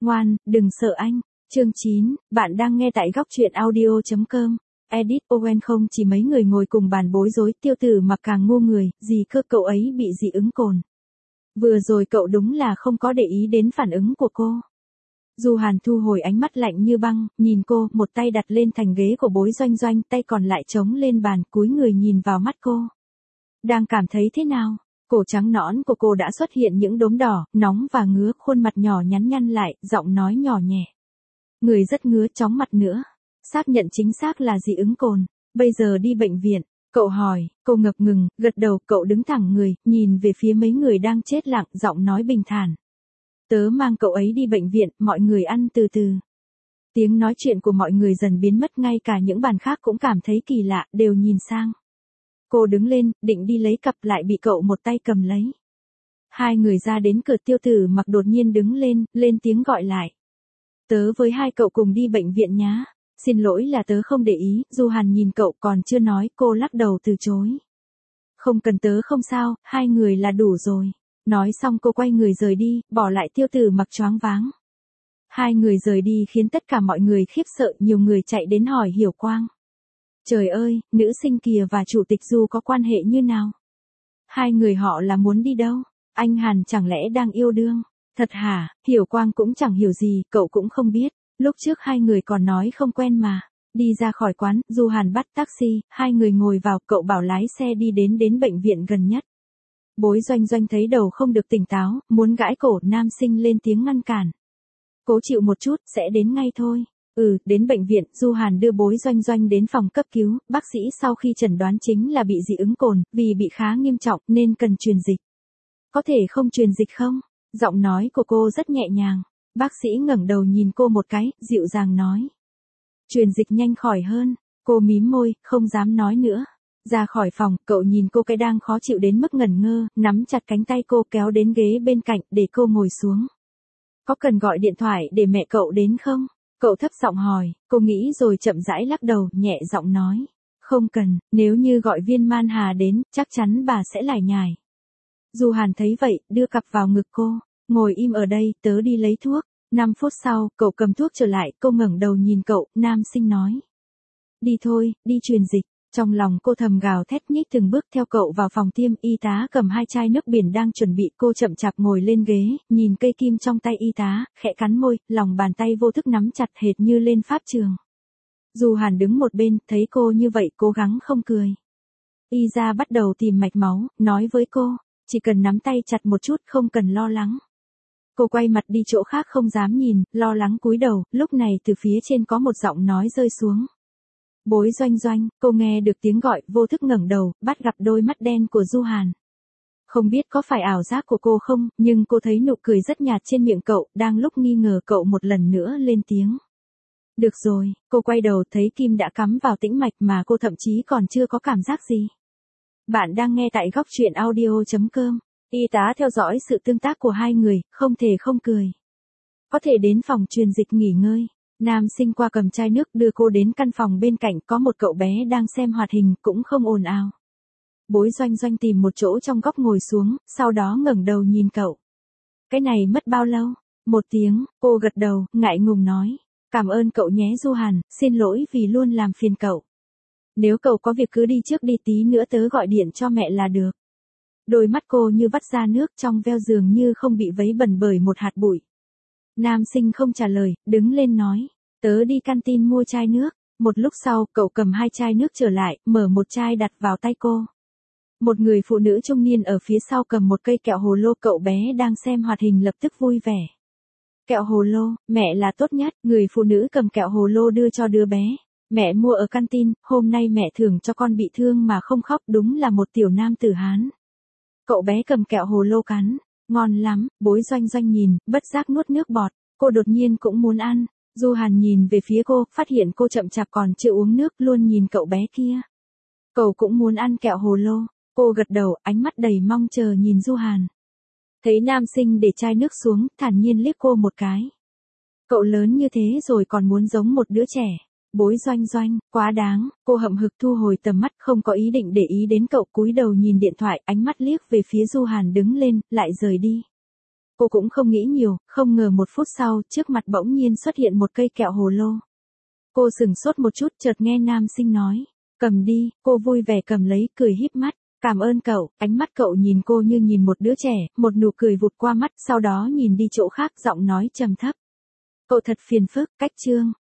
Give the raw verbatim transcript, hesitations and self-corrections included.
Ngoan, đừng sợ anh. Chương chín, bạn đang nghe tại góc truyện audio chấm com. Edit Owen không chỉ mấy người ngồi cùng bàn bối rối, Tiêu Tử Mặc càng ngu người, gì cơ cậu ấy bị dị ứng cồn. Vừa rồi cậu đúng là không có để ý đến phản ứng của cô. Du Hàn thu hồi ánh mắt lạnh như băng, nhìn cô, một tay đặt lên thành ghế của Bối Doanh Doanh, tay còn lại chống lên bàn, cúi người nhìn vào mắt cô. Đang cảm thấy thế nào? Cổ trắng nõn của cô đã xuất hiện những đốm đỏ, nóng và ngứa, khuôn mặt nhỏ nhắn nhăn lại, giọng nói nhỏ nhẹ. Người rất ngứa, chóng mặt nữa. Xác nhận chính xác là dị ứng cồn. Bây giờ đi bệnh viện. Cậu hỏi, cô ngập ngừng, gật đầu, cậu đứng thẳng người, nhìn về phía mấy người đang chết lặng, giọng nói bình thản. Tớ mang cậu ấy đi bệnh viện, mọi người ăn từ từ. Tiếng nói chuyện của mọi người dần biến mất, ngay cả những bàn khác cũng cảm thấy kỳ lạ, đều nhìn sang. Cô đứng lên, định đi lấy cặp, lại bị cậu một tay cầm lấy. Hai người ra đến cửa, Tiêu Tử Mặc đột nhiên đứng lên, lên tiếng gọi lại. Tớ với hai cậu cùng đi bệnh viện nhá. Xin lỗi là tớ không để ý. Du Hàn nhìn cậu, còn chưa nói, cô lắc đầu từ chối. Không cần, tớ không sao, hai người là đủ rồi. Nói xong cô quay người rời đi, bỏ lại Tiêu Tử Mặc choáng váng. Hai người rời đi khiến tất cả mọi người khiếp sợ, nhiều người chạy đến hỏi Hiểu Quang. Trời ơi, nữ sinh kia và chủ tịch Du có quan hệ như nào? Hai người họ là muốn đi đâu? Anh Hàn chẳng lẽ đang yêu đương? Thật hả? Hiểu Quang cũng chẳng hiểu gì, cậu cũng không biết. Lúc trước hai người còn nói không quen mà. Đi ra khỏi quán, Du Hàn bắt taxi, hai người ngồi vào, cậu bảo lái xe đi đến đến bệnh viện gần nhất. Bối Doanh Doanh thấy đầu không được tỉnh táo, muốn gãi cổ, nam sinh lên tiếng ngăn cản. Cố chịu một chút, sẽ đến ngay thôi. Ừ, đến bệnh viện, Du Hàn đưa Bối Doanh Doanh đến phòng cấp cứu, bác sĩ sau khi chẩn đoán chính là bị dị ứng cồn, vì bị khá nghiêm trọng nên cần truyền dịch. Có thể không truyền dịch không? Giọng nói của cô rất nhẹ nhàng. Bác sĩ ngẩng đầu nhìn cô một cái, dịu dàng nói. Truyền dịch nhanh khỏi hơn. Cô mím môi, không dám nói nữa. Ra khỏi phòng, cậu nhìn cô cái đang khó chịu đến mức ngẩn ngơ, nắm chặt cánh tay cô kéo đến ghế bên cạnh để cô ngồi xuống. Có cần gọi điện thoại để mẹ cậu đến không? Cậu thấp giọng hỏi, cô nghĩ rồi chậm rãi lắc đầu, nhẹ giọng nói. Không cần, nếu như gọi Viên Man Hà đến, chắc chắn bà sẽ lải nhải. Du Hàn thấy vậy, đưa cặp vào ngực cô. Ngồi im ở đây, tớ đi lấy thuốc. Năm phút sau, cậu cầm thuốc trở lại, cô ngẩng đầu nhìn cậu, nam sinh nói. Đi thôi, đi truyền dịch. Trong lòng cô thầm gào thét, nhích từng bước theo cậu vào phòng tiêm, y tá cầm hai chai nước biển đang chuẩn bị, cô chậm chạp ngồi lên ghế, nhìn cây kim trong tay y tá, khẽ cắn môi, lòng bàn tay vô thức nắm chặt hệt như lên pháp trường. Du Hàn đứng một bên, thấy cô như vậy, cố gắng không cười. Y ra bắt đầu tìm mạch máu, nói với cô, chỉ cần nắm tay chặt một chút, không cần lo lắng. Cô quay mặt đi chỗ khác không dám nhìn, lo lắng cúi đầu, lúc này từ phía trên có một giọng nói rơi xuống. Bối Doanh Doanh, cô nghe được tiếng gọi, vô thức ngẩng đầu, bắt gặp đôi mắt đen của Du Hàn. Không biết có phải ảo giác của cô không, nhưng cô thấy nụ cười rất nhạt trên miệng cậu, đang lúc nghi ngờ cậu một lần nữa lên tiếng. Được rồi, cô quay đầu thấy kim đã cắm vào tĩnh mạch mà cô thậm chí còn chưa có cảm giác gì. Bạn đang nghe tại góc truyện audio chấm com. Y tá theo dõi sự tương tác của hai người, không thể không cười. Có thể đến phòng truyền dịch nghỉ ngơi. Nam sinh qua cầm chai nước đưa cô đến căn phòng bên cạnh, có một cậu bé đang xem hoạt hình, cũng không ồn ào. Bối Doanh Doanh tìm một chỗ trong góc ngồi xuống, sau đó ngẩng đầu nhìn cậu. Cái này mất bao lâu? Một tiếng, cô gật đầu, ngại ngùng nói. Cảm ơn cậu nhé Du Hàn, xin lỗi vì luôn làm phiền cậu. Nếu cậu có việc cứ đi trước đi, tí nữa tớ gọi điện cho mẹ là được. Đôi mắt cô như vắt ra nước, trong veo dường như không bị vấy bẩn bởi một hạt bụi. Nam sinh không trả lời, đứng lên nói. Tớ đi canteen mua chai nước. Một lúc sau, cậu cầm hai chai nước trở lại, mở một chai đặt vào tay cô. Một người phụ nữ trung niên ở phía sau cầm một cây kẹo hồ lô, cậu bé đang xem hoạt hình lập tức vui vẻ. Kẹo hồ lô, mẹ là tốt nhất, người phụ nữ cầm kẹo hồ lô đưa cho đứa bé. Mẹ mua ở canteen, hôm nay mẹ thưởng cho con bị thương mà không khóc, đúng là một tiểu nam tử Hán. Cậu bé cầm kẹo hồ lô cắn, ngon lắm, Bối Doanh Doanh nhìn, bất giác nuốt nước bọt, cô đột nhiên cũng muốn ăn. Du Hàn nhìn về phía cô, phát hiện cô chậm chạp còn chưa uống nước, luôn nhìn cậu bé kia. Cậu cũng muốn ăn kẹo hồ lô, cô gật đầu, ánh mắt đầy mong chờ nhìn Du Hàn. Thấy nam sinh để chai nước xuống, thản nhiên liếc cô một cái. Cậu lớn như thế rồi còn muốn giống một đứa trẻ. Bối Doanh Doanh, quá đáng, cô hậm hực thu hồi tầm mắt, không có ý định để ý đến cậu, cúi đầu nhìn điện thoại, ánh mắt liếc về phía Du Hàn đứng lên, lại rời đi. Cô cũng không nghĩ nhiều, không ngờ một phút sau, trước mặt bỗng nhiên xuất hiện một cây kẹo hồ lô. Cô sừng sốt một chút, chợt nghe nam sinh nói, cầm đi, cô vui vẻ cầm lấy, cười híp mắt. Cảm ơn cậu, ánh mắt cậu nhìn cô như nhìn một đứa trẻ, một nụ cười vụt qua mắt, sau đó nhìn đi chỗ khác, giọng nói trầm thấp. Cậu thật phiền phức, cách chương.